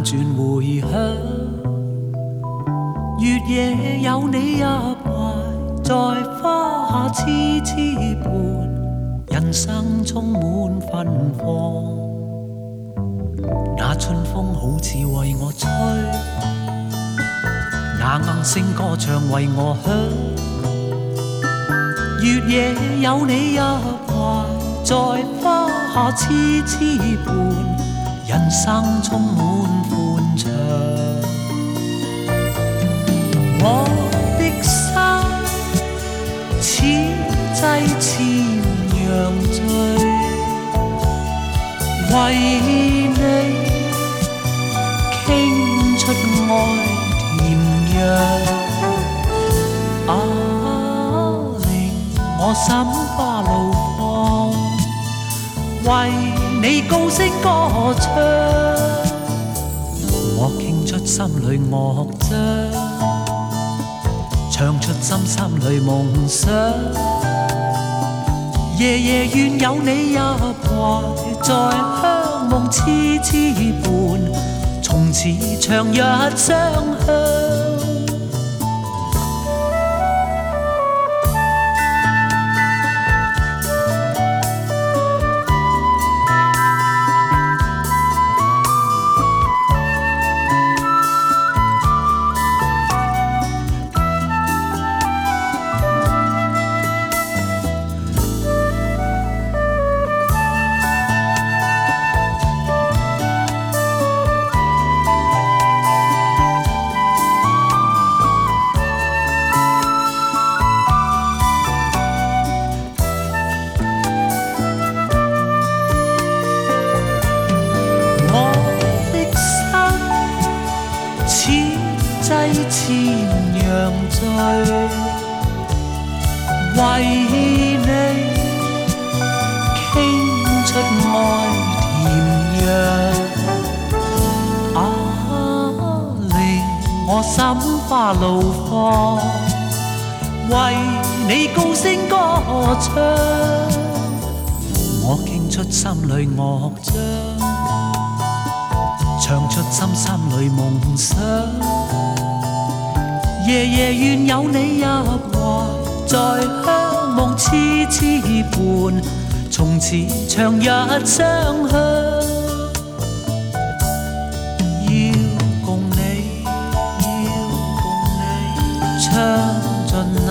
轉回響，月夜有你入懷，在花下痴痴伴，人生充滿芬芳。那春風好似為我吹，那鶯聲歌唱為我響。月夜有你入懷，在花下痴痴伴，人生充滿歡暢。我的心此際潛洋醉，為你傾出愛甜藥。令我心花怒放，為你高聲歌唱。我傾出心裏樂章，唱出心裏夢想。夜夜願有你入懷，在鄉夢痴痴伴，從此長日相向。際潛洋醉，為你傾出愛甜藥。令我心花怒放，為你高聲歌唱。我傾出心裏樂章，唱出心裏夢想。夜夜願有你入懷，在鄉夢痴痴伴，從此長日相向。要共你唱盡